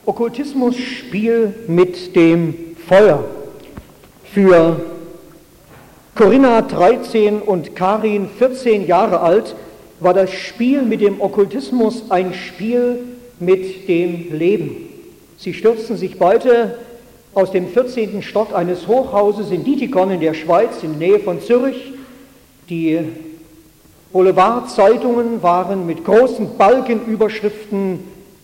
Okkultismus-Spiel mit dem Feuer. Für Corinna 13 und Karin 14 Jahre alt war das Spiel mit dem Okkultismus ein Spiel mit dem Leben. Sie stürzten sich beide aus dem 14. Stock eines Hochhauses in Dietikon in der Schweiz, in der Nähe von Zürich. Die Boulevardzeitungen waren mit großen Balkenüberschriften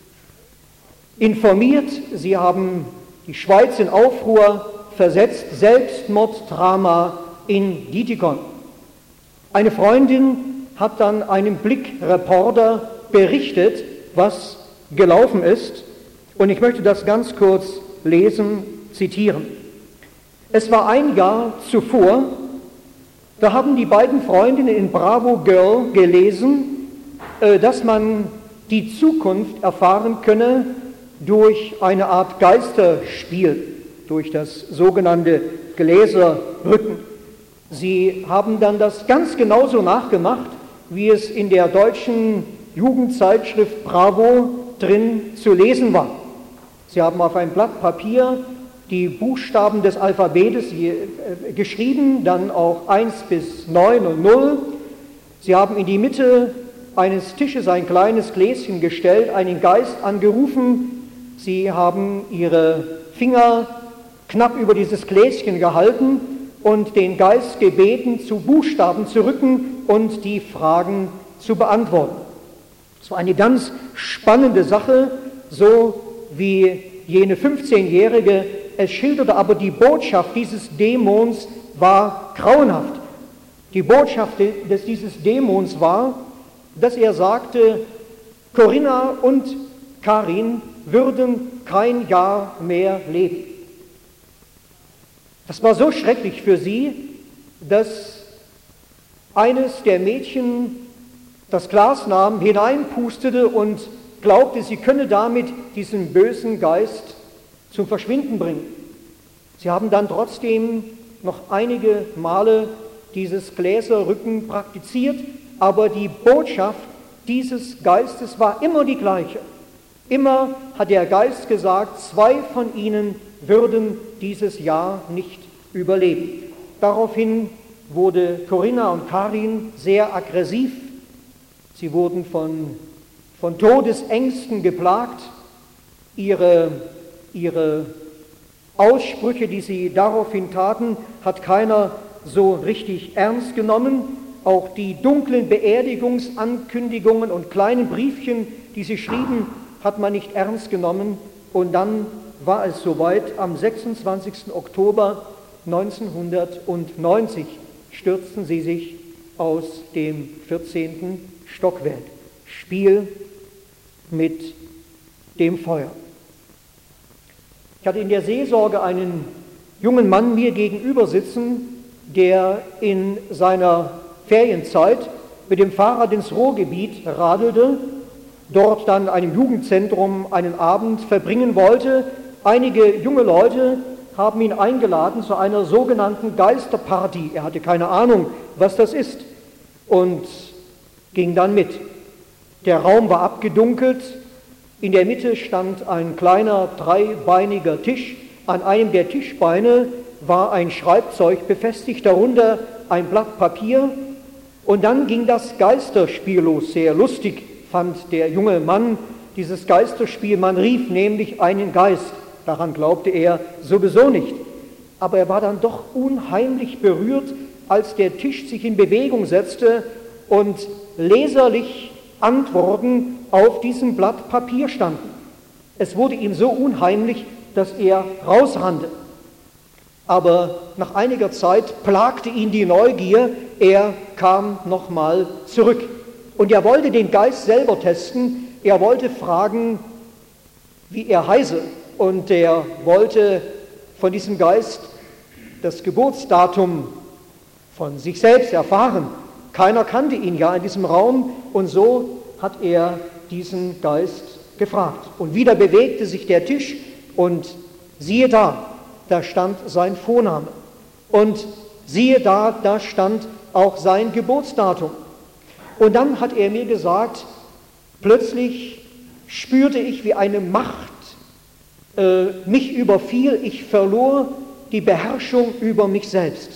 informiert. Sie haben die Schweiz in Aufruhr versetzt, Selbstmorddrama in Dietikon. Eine Freundin hat dann einem Blickreporter berichtet, was gelaufen ist. Und ich möchte das ganz kurz lesen, zitieren. Es war ein Jahr zuvor, da haben die beiden Freundinnen in Bravo Girl gelesen, dass man die Zukunft erfahren könne durch eine Art Geisterspiel, durch das sogenannte Gläserrücken. Sie haben dann das ganz genauso nachgemacht, wie es in der deutschen Jugendzeitschrift Bravo drin zu lesen war. Sie haben auf ein Blatt Papier die Buchstaben des Alphabetes geschrieben, dann auch 1 bis 9 und 0. Sie haben in die Mitte eines Tisches ein kleines Gläschen gestellt, einen Geist angerufen. Sie haben ihre Finger knapp über dieses Gläschen gehalten und den Geist gebeten, zu Buchstaben zu rücken und die Fragen zu beantworten. Es war eine ganz spannende Sache, so wie jene 15-Jährige es schilderte, aber die Botschaft dieses Dämons war grauenhaft. Die Botschaft dieses Dämons war, dass er sagte, Corinna und Karin würden kein Jahr mehr leben. Das war so schrecklich für sie, dass eines der Mädchen das Glas nahm, hineinpustete und glaubte, sie könne damit diesen bösen Geist zum Verschwinden bringen. Sie haben dann trotzdem noch einige Male dieses Gläserrücken praktiziert, aber die Botschaft dieses Geistes war immer die gleiche. Immer hat der Geist gesagt, 2 von ihnen würden dieses Jahr nicht überleben. Daraufhin wurde Corinna und Karin sehr aggressiv. Sie wurden von Todesängsten geplagt. Ihre Aussprüche, die sie daraufhin taten, hat keiner so richtig ernst genommen. Auch die dunklen Beerdigungsankündigungen und kleinen Briefchen, die sie schrieben, hat man nicht ernst genommen. Und dann war es soweit, am 26. Oktober 1990 stürzten sie sich aus dem 14. Stockwerk. Spiel mit dem Feuer. Ich hatte in der Seelsorge einen jungen Mann mir gegenüber sitzen, der in seiner Ferienzeit mit dem Fahrrad ins Ruhrgebiet radelte, dort dann einem Jugendzentrum einen Abend verbringen wollte. Einige junge Leute haben ihn eingeladen zu einer sogenannten Geisterparty. Er hatte keine Ahnung, was das ist, und ging dann mit. Der Raum war abgedunkelt. In der Mitte stand ein kleiner dreibeiniger Tisch. An einem der Tischbeine war ein Schreibzeug befestigt, darunter ein Blatt Papier. Und dann ging das Geisterspiel los. Sehr lustig fand der junge Mann dieses Geisterspiel. Man rief nämlich einen Geist. Daran glaubte er sowieso nicht. Aber er war dann doch unheimlich berührt, als der Tisch sich in Bewegung setzte und leserlich Antworten auf diesem Blatt Papier standen. Es wurde ihm so unheimlich, dass er rausrannte. Aber nach einiger Zeit plagte ihn die Neugier, er kam nochmal zurück. Und er wollte den Geist selber testen, er wollte fragen, wie er heiße. Und er wollte von diesem Geist das Geburtsdatum von sich selbst erfahren. Keiner kannte ihn ja in diesem Raum, und so hat er diesen Geist gefragt. Und wieder bewegte sich der Tisch und siehe da stand sein Vorname. Und siehe da stand auch sein Geburtsdatum. Und dann hat er mir gesagt, plötzlich spürte ich, wie eine Macht mich überfiel, ich verlor die Beherrschung über mich selbst.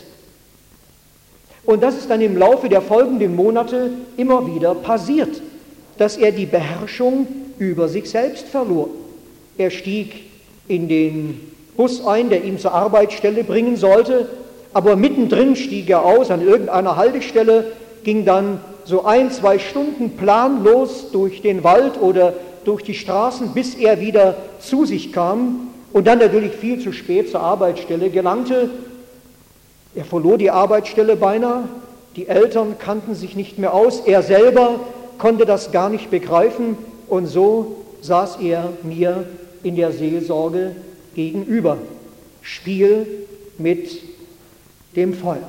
Und das ist dann im Laufe der folgenden Monate immer wieder passiert, dass er die Beherrschung über sich selbst verlor. Er stieg in den Bus ein, der ihn zur Arbeitsstelle bringen sollte, aber mittendrin stieg er aus an irgendeiner Haltestelle, ging dann so 1-2 Stunden planlos durch den Wald oder durch die Straßen, bis er wieder zu sich kam und dann natürlich viel zu spät zur Arbeitsstelle gelangte. Er verlor die Arbeitsstelle beinahe, die Eltern kannten sich nicht mehr aus, er selber konnte das gar nicht begreifen und so saß er mir in der Seelsorge gegenüber. Spiel mit dem Feuer.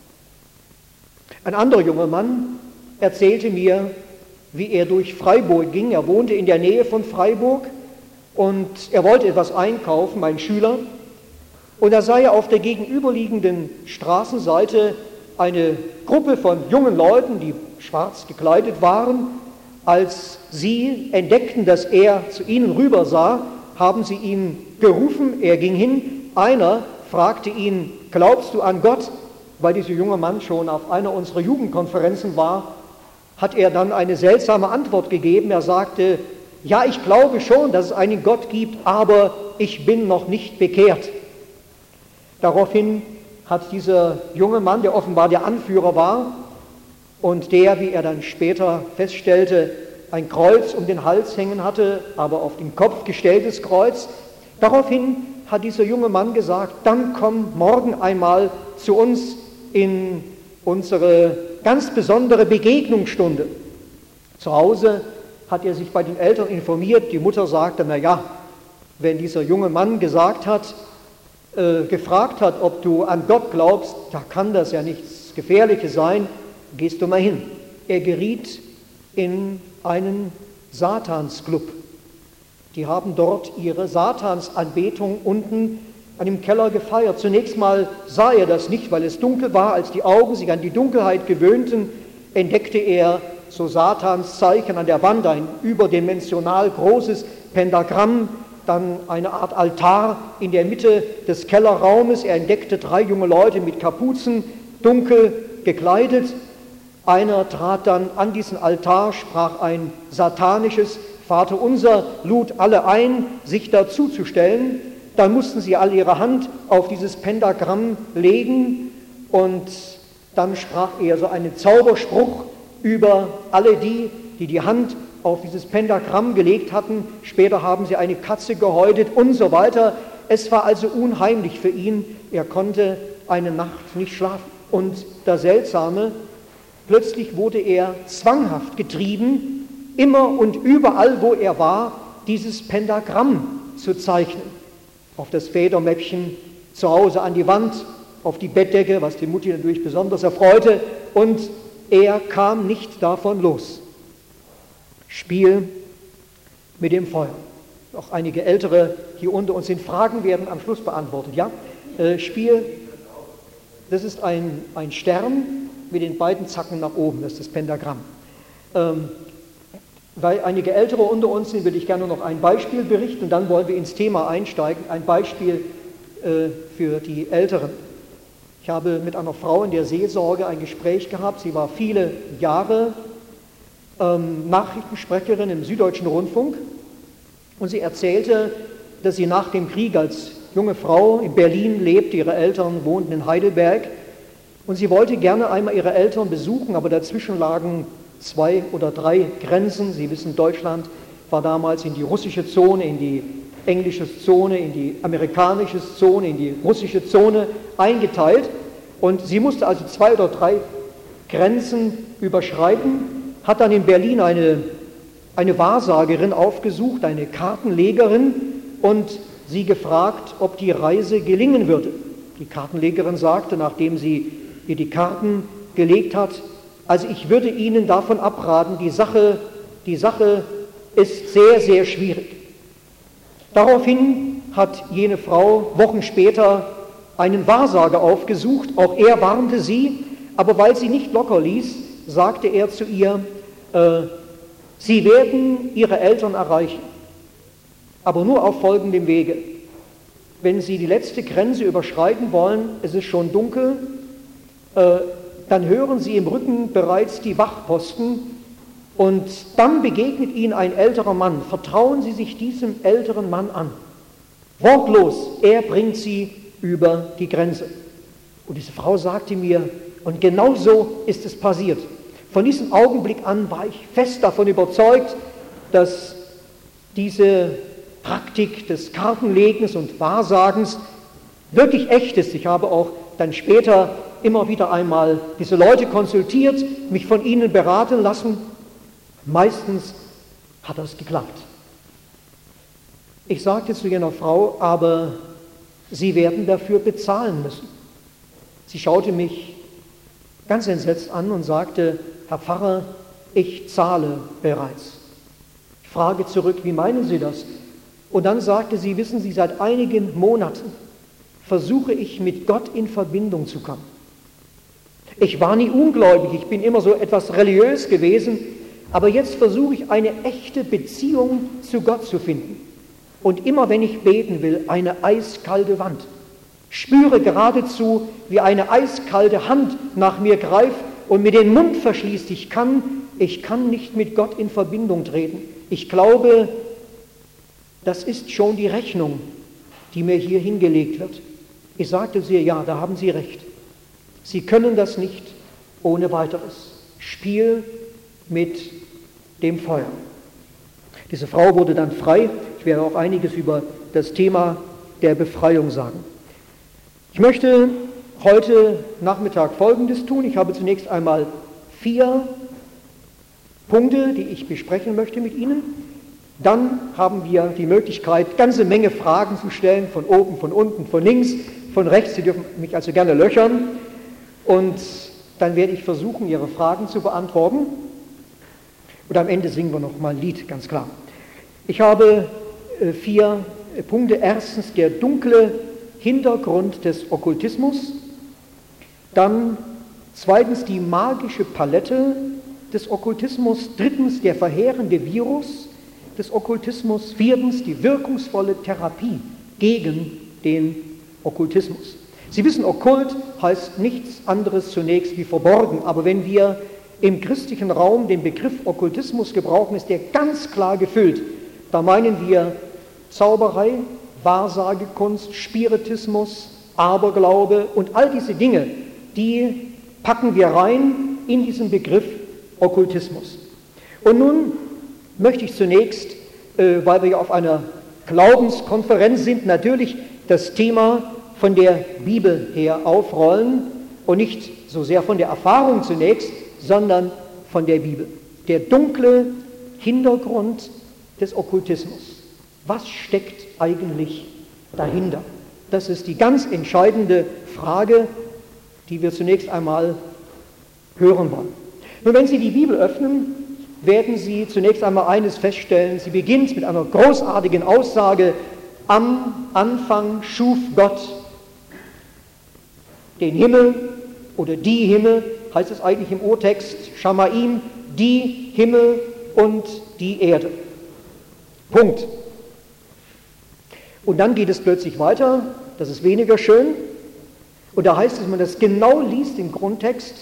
Ein anderer junger Mann erzählte mir, wie er durch Freiburg ging. Er wohnte in der Nähe von Freiburg und er wollte etwas einkaufen, ein Schüler. Und da sah er auf der gegenüberliegenden Straßenseite eine Gruppe von jungen Leuten, die schwarz gekleidet waren. Als sie entdeckten, dass er zu ihnen rüber sah, haben sie ihn gerufen. Er ging hin. Einer fragte ihn, glaubst du an Gott? Weil dieser junge Mann schon auf einer unserer Jugendkonferenzen war, hat er dann eine seltsame Antwort gegeben. Er sagte, ja, ich glaube schon, dass es einen Gott gibt, aber ich bin noch nicht bekehrt. Daraufhin hat dieser junge Mann, der offenbar der Anführer war und der, wie er dann später feststellte, ein Kreuz um den Hals hängen hatte, aber auf den Kopf gestelltes Kreuz, daraufhin hat dieser junge Mann gesagt, dann komm morgen einmal zu uns in unsere ganz besondere Begegnungsstunde. Zu Hause hat er sich bei den Eltern informiert. Die Mutter sagte, na ja, wenn dieser junge Mann gefragt hat, ob du an Gott glaubst, da kann das ja nichts Gefährliches sein, gehst du mal hin. Er geriet in einen Satansclub. Die haben dort ihre Satansanbetung unten an dem Keller gefeiert. Zunächst mal sah er das nicht, weil es dunkel war. Als die Augen sich an die Dunkelheit gewöhnten, entdeckte er so Satanszeichen an der Wand, ein überdimensional großes Pentagramm, dann eine Art Altar in der Mitte des Kellerraumes. Er entdeckte 3 junge Leute mit Kapuzen, dunkel gekleidet. Einer trat dann an diesen Altar, sprach ein satanisches Vaterunser, lud alle ein, sich dazuzustellen. Dann mussten sie alle ihre Hand auf dieses Pentagramm legen und dann sprach er so einen Zauberspruch über alle die die Hand auf dieses Pentagramm gelegt hatten. Später haben sie eine Katze gehäutet und so weiter. Es war also unheimlich für ihn. Er konnte eine Nacht nicht schlafen. Und das Seltsame, plötzlich wurde er zwanghaft getrieben, immer und überall, wo er war, dieses Pentagramm zu zeichnen. Auf das Federmäppchen zu Hause an die Wand, auf die Bettdecke, was die Mutti natürlich besonders erfreute, und er kam nicht davon los. Spiel mit dem Feuer. Auch einige Ältere hier unter uns sind. Fragen werden am Schluss beantwortet. Ja? Spiel, das ist ein Stern mit den beiden Zacken nach oben, das ist das Pentagramm. Weil einige Ältere unter uns sind, würde ich gerne noch ein Beispiel berichten und dann wollen wir ins Thema einsteigen. Ein Beispiel für die Älteren. Ich habe mit einer Frau in der Seelsorge ein Gespräch gehabt. Sie war viele Jahre Nachrichtensprecherin im Süddeutschen Rundfunk und sie erzählte, dass sie nach dem Krieg als junge Frau in Berlin lebte. Ihre Eltern wohnten in Heidelberg und sie wollte gerne einmal ihre Eltern besuchen, aber dazwischen lagen 2 oder 3 Grenzen. Sie wissen, Deutschland war damals in die russische Zone, in die englische Zone, in die amerikanische Zone, in die russische Zone eingeteilt. Und sie musste also 2 oder 3 Grenzen überschreiten, hat dann in Berlin eine Wahrsagerin aufgesucht, eine Kartenlegerin, und sie gefragt, ob die Reise gelingen würde. Die Kartenlegerin sagte, nachdem sie ihr die Karten gelegt hat, also ich würde Ihnen davon abraten, die Sache ist sehr, sehr schwierig. Daraufhin hat jene Frau Wochen später einen Wahrsager aufgesucht, auch er warnte sie, aber weil sie nicht locker ließ, sagte er zu ihr, Sie werden Ihre Eltern erreichen. aber nur auf folgendem Wege. Wenn Sie die letzte Grenze überschreiten wollen, es ist schon dunkel, dann hören Sie im Rücken bereits die Wachposten und dann begegnet Ihnen ein älterer Mann. Vertrauen Sie sich diesem älteren Mann an. Wortlos, er bringt Sie über die Grenze. Und diese Frau sagte mir, und genau so ist es passiert. Von diesem Augenblick an war ich fest davon überzeugt, dass diese Praktik des Kartenlegens und Wahrsagens wirklich echt ist. Ich habe auch dann später immer wieder einmal diese Leute konsultiert, mich von ihnen beraten lassen. Meistens hat das geklappt. Ich sagte zu jener Frau, aber Sie werden dafür bezahlen müssen. Sie schaute mich ganz entsetzt an und sagte, Herr Pfarrer, ich zahle bereits. Ich frage zurück, wie meinen Sie das? Und dann sagte sie, wissen Sie, seit einigen Monaten versuche ich mit Gott in Verbindung zu kommen. Ich war nie ungläubig, ich bin immer so etwas religiös gewesen, aber jetzt versuche ich eine echte Beziehung zu Gott zu finden. Und immer wenn ich beten will, eine eiskalte Wand. Spüre geradezu, wie eine eiskalte Hand nach mir greift und mir den Mund verschließt. Ich kann nicht mit Gott in Verbindung treten. Ich glaube, das ist schon die Rechnung, die mir hier hingelegt wird. Ich sagte zu ihr, ja, da haben Sie recht. Sie können das nicht ohne weiteres. Spiel mit dem Feuer. Diese Frau wurde dann frei. Ich werde auch einiges über das Thema der Befreiung sagen. Ich möchte heute Nachmittag Folgendes tun. Ich habe zunächst einmal 4 Punkte, die ich besprechen möchte mit Ihnen. Dann haben wir die Möglichkeit, ganze Menge Fragen zu stellen, von oben, von unten, von links, von rechts. Sie dürfen mich also gerne löchern. Und dann werde ich versuchen, Ihre Fragen zu beantworten. Und am Ende singen wir noch mal ein Lied, ganz klar. Ich habe 4 Punkte. Erstens der dunkle Hintergrund des Okkultismus. Dann zweitens die magische Palette des Okkultismus. Drittens der verheerende Virus des Okkultismus. Viertens die wirkungsvolle Therapie gegen den Okkultismus. Sie wissen, okkult heißt nichts anderes zunächst wie verborgen, aber wenn wir im christlichen Raum den Begriff Okkultismus gebrauchen, ist der ganz klar gefüllt. Da meinen wir Zauberei, Wahrsagekunst, Spiritismus, Aberglaube und all diese Dinge, die packen wir rein in diesen Begriff Okkultismus. Und nun möchte ich zunächst, weil wir ja auf einer Glaubenskonferenz sind, natürlich das Thema von der Bibel her aufrollen und nicht so sehr von der Erfahrung zunächst, sondern von der Bibel. Der dunkle Hintergrund des Okkultismus. Was steckt eigentlich dahinter? Das ist die ganz entscheidende Frage, die wir zunächst einmal hören wollen. Nun, wenn Sie die Bibel öffnen, werden Sie zunächst einmal eines feststellen. Sie beginnt mit einer großartigen Aussage: Am Anfang schuf Gott den Himmel oder die Himmel, heißt es eigentlich im Urtext, Schamaim, die Himmel und die Erde. Punkt. Und dann geht es plötzlich weiter, das ist weniger schön, und da heißt es, wenn man das genau liest im Grundtext,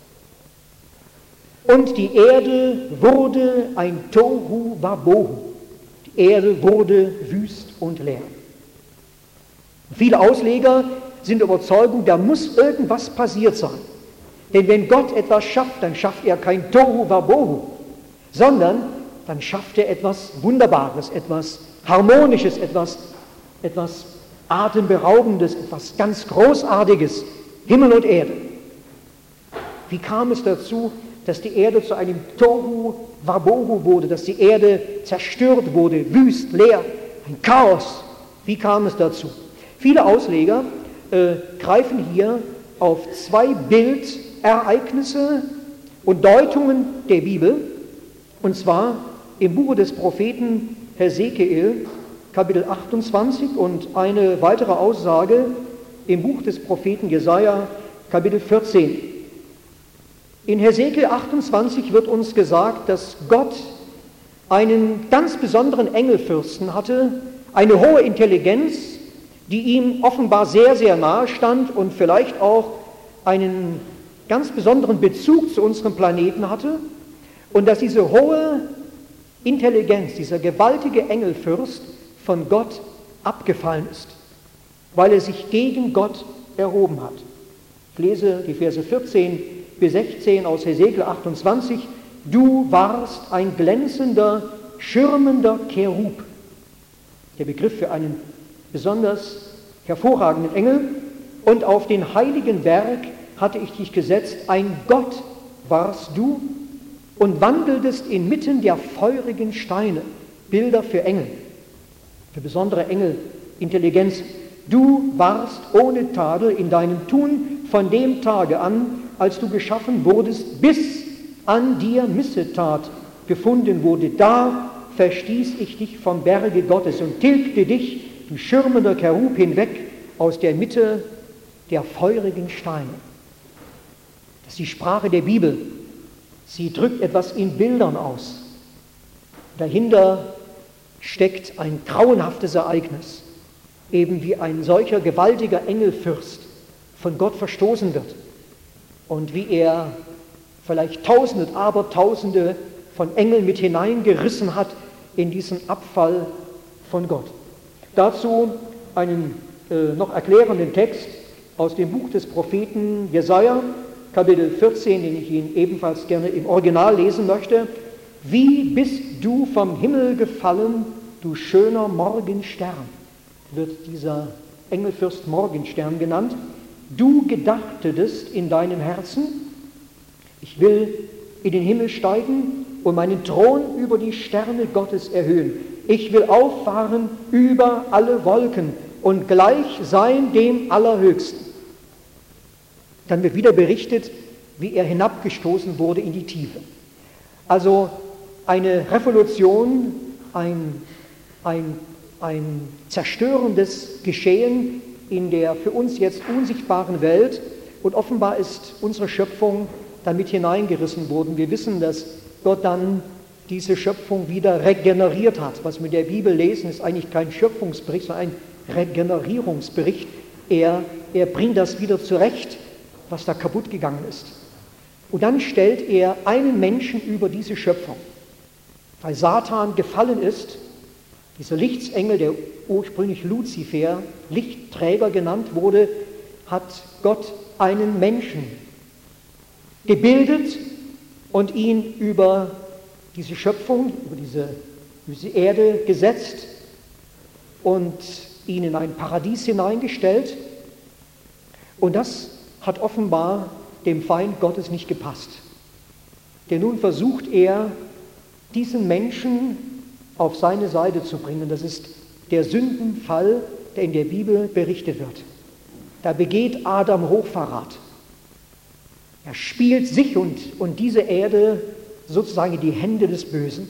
und die Erde wurde ein Tohu Wabohu. Die Erde wurde wüst und leer. Viele Ausleger sind der Überzeugung, da muss irgendwas passiert sein. Denn wenn Gott etwas schafft, dann schafft er kein Tohu Wabohu, sondern dann schafft er etwas Wunderbares, etwas Harmonisches, etwas Atemberaubendes, etwas ganz Großartiges, Himmel und Erde. Wie kam es dazu, dass die Erde zu einem Tohu Wabohu wurde, dass die Erde zerstört wurde, wüst, leer, ein Chaos? Wie kam es dazu? Viele Ausleger greifen hier auf 2 Bildereignisse und Deutungen der Bibel, und zwar im Buche des Propheten Hesekiel, Kapitel 28, und eine weitere Aussage im Buch des Propheten Jesaja, Kapitel 14. In Hesekiel 28 wird uns gesagt, dass Gott einen ganz besonderen Engelfürsten hatte, eine hohe Intelligenz, die ihm offenbar sehr, sehr nahe stand und vielleicht auch einen ganz besonderen Bezug zu unserem Planeten hatte, und dass diese hohe Intelligenz, dieser gewaltige Engelfürst von Gott abgefallen ist, weil er sich gegen Gott erhoben hat. Ich lese die Verse 14 bis 16 aus Hesekiel 28. Du warst ein glänzender, schirmender Cherub. Der Begriff für einen besonders hervorragenden Engel. Und auf den heiligen Berg hatte ich dich gesetzt, ein Gott warst du und wandeltest inmitten der feurigen Steine. Bilder für Engel, für besondere Engelintelligenz. Du warst ohne Tadel in deinem Tun von dem Tage an, als du geschaffen wurdest, bis an dir Missetat gefunden wurde. Da verstieß ich dich vom Berge Gottes und tilgte dich, du schirmender Cherub, hinweg aus der Mitte der feurigen Steine. Das ist die Sprache der Bibel. Sie drückt etwas in Bildern aus. Dahinter steckt ein grauenhaftes Ereignis, eben wie ein solcher gewaltiger Engelfürst von Gott verstoßen wird und wie er vielleicht Tausende und Abertausende von Engeln mit hineingerissen hat in diesen Abfall von Gott. Dazu einen noch erklärenden Text aus dem Buch des Propheten Jesaja, Kapitel 14, den ich Ihnen ebenfalls gerne im Original lesen möchte. Wie bist du vom Himmel gefallen, du schöner Morgenstern, wird dieser Engelfürst Morgenstern genannt. Du gedachtetest in deinem Herzen, ich will in den Himmel steigen und meinen Thron über die Sterne Gottes erhöhen. Ich will auffahren über alle Wolken und gleich sein dem Allerhöchsten. Dann wird wieder berichtet, wie er hinabgestoßen wurde in die Tiefe. Also eine Revolution, ein zerstörendes Geschehen in der für uns jetzt unsichtbaren Welt, und offenbar ist unsere Schöpfung damit hineingerissen worden. Wir wissen, dass Gott dann diese Schöpfung wieder regeneriert hat. Was wir in der Bibel lesen, ist eigentlich kein Schöpfungsbericht, sondern ein Regenerierungsbericht. Er bringt das wieder zurecht, was da kaputt gegangen ist. Und dann stellt er einen Menschen über diese Schöpfung. Weil Satan gefallen ist, dieser Lichtsengel, der ursprünglich Luzifer, Lichtträger genannt wurde, hat Gott einen Menschen gebildet und ihn über diese Schöpfung, über diese Erde gesetzt und ihn in ein Paradies hineingestellt. Und das hat offenbar dem Feind Gottes nicht gepasst. Denn nun versucht er, diesen Menschen auf seine Seite zu bringen. Das ist der Sündenfall, der in der Bibel berichtet wird. Da begeht Adam Hochverrat. Er spielt sich und diese Erde sozusagen in die Hände des Bösen.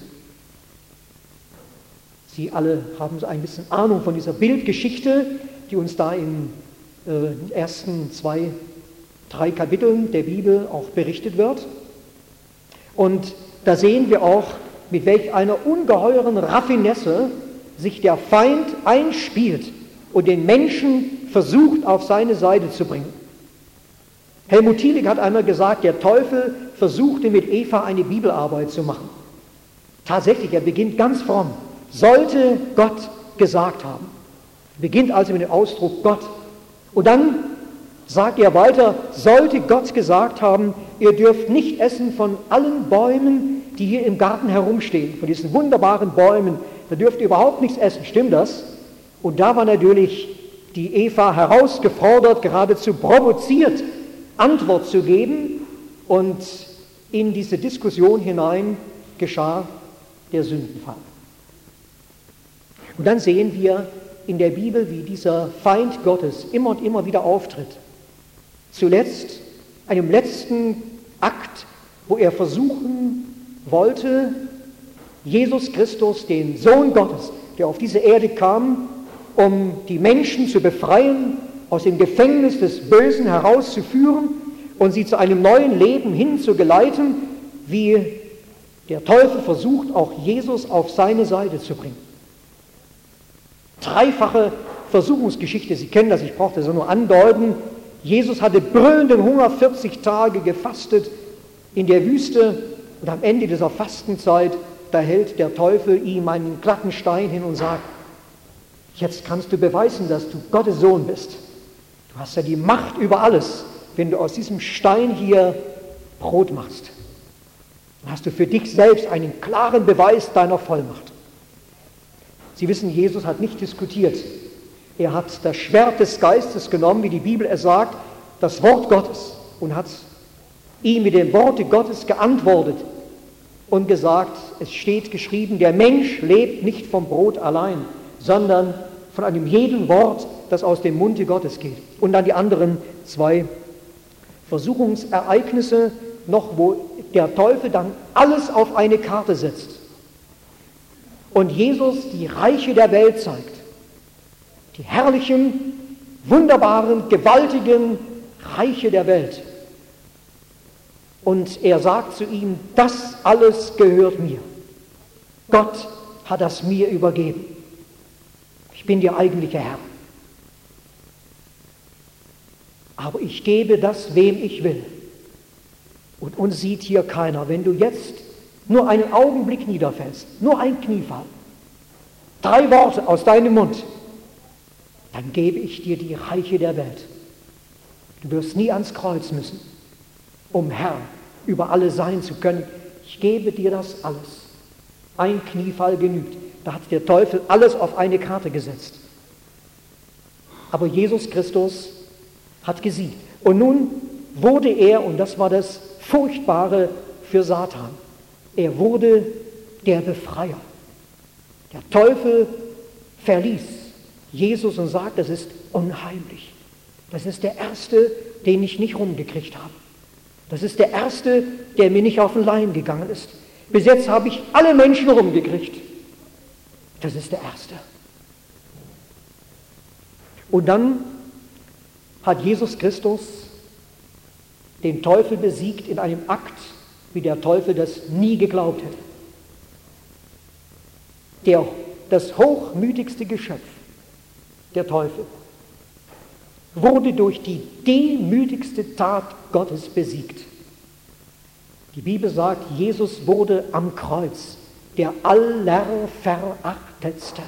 Sie alle haben so ein bisschen Ahnung von dieser Bildgeschichte, die uns da in den ersten 3 Kapiteln der Bibel auch berichtet wird. Und da sehen wir auch, mit welch einer ungeheuren Raffinesse sich der Feind einspielt und den Menschen versucht, auf seine Seite zu bringen. Helmut Thielicke hat einmal gesagt, der Teufel versuchte mit Eva eine Bibelarbeit zu machen. Tatsächlich, er beginnt ganz fromm. Sollte Gott gesagt haben. Beginnt also mit dem Ausdruck Gott. Und dann sagt er weiter, sollte Gott gesagt haben, ihr dürft nicht essen von allen Bäumen, die hier im Garten herumstehen, von diesen wunderbaren Bäumen, da dürft ihr überhaupt nichts essen, stimmt das? Und da war natürlich die Eva herausgefordert, geradezu provoziert, Antwort zu geben, und in diese Diskussion hinein geschah der Sündenfall. Und dann sehen wir in der Bibel, wie dieser Feind Gottes immer und immer wieder auftritt. Zuletzt, einem letzten Akt, wo er versuchen wollte, Jesus Christus, den Sohn Gottes, der auf diese Erde kam, um die Menschen zu befreien, aus dem Gefängnis des Bösen herauszuführen und sie zu einem neuen Leben hinzugeleiten, wie Der Teufel versucht auch Jesus auf seine Seite zu bringen. Dreifache Versuchungsgeschichte, Sie kennen das, ich brauche das nur andeuten. Jesus hatte brüllenden Hunger, 40 Tage gefastet in der Wüste und am Ende dieser Fastenzeit, da hält der Teufel ihm einen glatten Stein hin und sagt, jetzt kannst du beweisen, dass du Gottes Sohn bist. Du hast ja die Macht über alles, wenn du aus diesem Stein hier Brot machst. Dann hast du für dich selbst einen klaren Beweis deiner Vollmacht. Sie wissen, Jesus hat nicht diskutiert. Er hat das Schwert des Geistes genommen, wie die Bibel es sagt, das Wort Gottes, und hat ihm mit dem Worte Gottes geantwortet und gesagt, es steht geschrieben, der Mensch lebt nicht vom Brot allein, sondern von einem jeden Wort, das aus dem Munde Gottes geht. Und dann die anderen zwei Versuchungsereignisse noch, wo der Teufel dann alles auf eine Karte setzt und Jesus die Reiche der Welt zeigt. Die herrlichen, wunderbaren, gewaltigen Reiche der Welt. Und er sagt zu ihm, das alles gehört mir. Gott hat das mir übergeben. Ich bin der eigentliche Herr. Aber ich gebe das, wem ich will. Und uns sieht hier keiner. Wenn du jetzt nur einen Augenblick niederfällst, nur ein Kniefall, 3 Worte aus deinem Mund, dann gebe ich dir die Reiche der Welt. Du wirst nie ans Kreuz müssen, um Herr über alle sein zu können. Ich gebe dir das alles. Ein Kniefall genügt. Da hat der Teufel alles auf eine Karte gesetzt. Aber Jesus Christus hat gesiegt. Und nun wurde er, und das war das Furchtbare für Satan, er wurde der Befreier. Der Teufel verließ Jesus und sagt, das ist unheimlich. Das ist der Erste, den ich nicht rumgekriegt habe. Das ist der Erste, der mir nicht auf den Leim gegangen ist. Bis jetzt habe ich alle Menschen rumgekriegt. Das ist der Erste. Und dann hat Jesus Christus den Teufel besiegt in einem Akt, wie der Teufel das nie geglaubt hätte. Das hochmütigste Geschöpf, der Teufel, wurde durch die demütigste Tat Gottes besiegt. Die Bibel sagt, Jesus wurde am Kreuz der Allerverachtetste.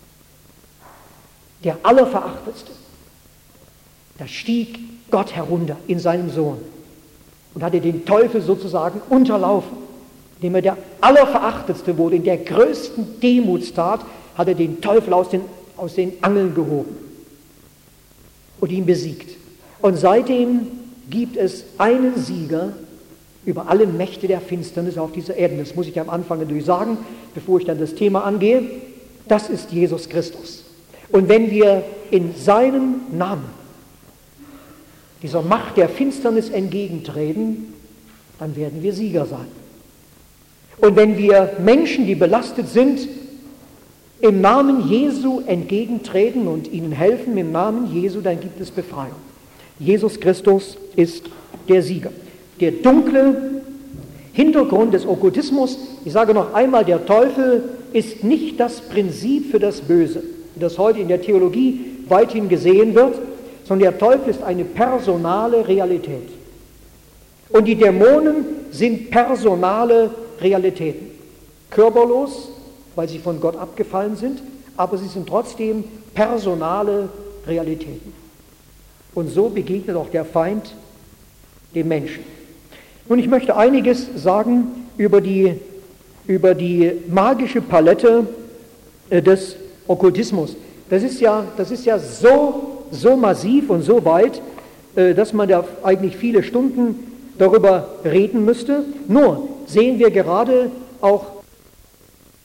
Der Allerverachtetste. Da stieg Gott herunter in seinem Sohn und hatte den Teufel sozusagen unterlaufen, indem er der Allerverachtetste wurde. In der größten Demutstat hat er den Teufel aus den Angeln gehoben und ihn besiegt. Und seitdem gibt es einen Sieger über alle Mächte der Finsternis auf dieser Erde. Das muss ich am Anfang natürlich sagen, bevor ich dann das Thema angehe. Das ist Jesus Christus. Und wenn wir in seinem Namen dieser Macht der Finsternis entgegentreten, dann werden wir Sieger sein. Und wenn wir Menschen, die belastet sind, im Namen Jesu entgegentreten und ihnen helfen im Namen Jesu, dann gibt es Befreiung. Jesus Christus ist der Sieger. Der dunkle Hintergrund des Okkultismus, ich sage noch einmal, der Teufel ist nicht das Prinzip für das Böse, wie das heute in der Theologie weithin gesehen wird, sondern der Teufel ist eine personale Realität. Und die Dämonen sind personale Realitäten. Körperlos, weil sie von Gott abgefallen sind, aber sie sind trotzdem personale Realitäten. Und so begegnet auch der Feind dem Menschen. Nun, ich möchte einiges sagen über die magische Palette des Okkultismus. Das ist ja so massiv und so weit, dass man da eigentlich viele Stunden darüber reden müsste. Nur sehen wir gerade auch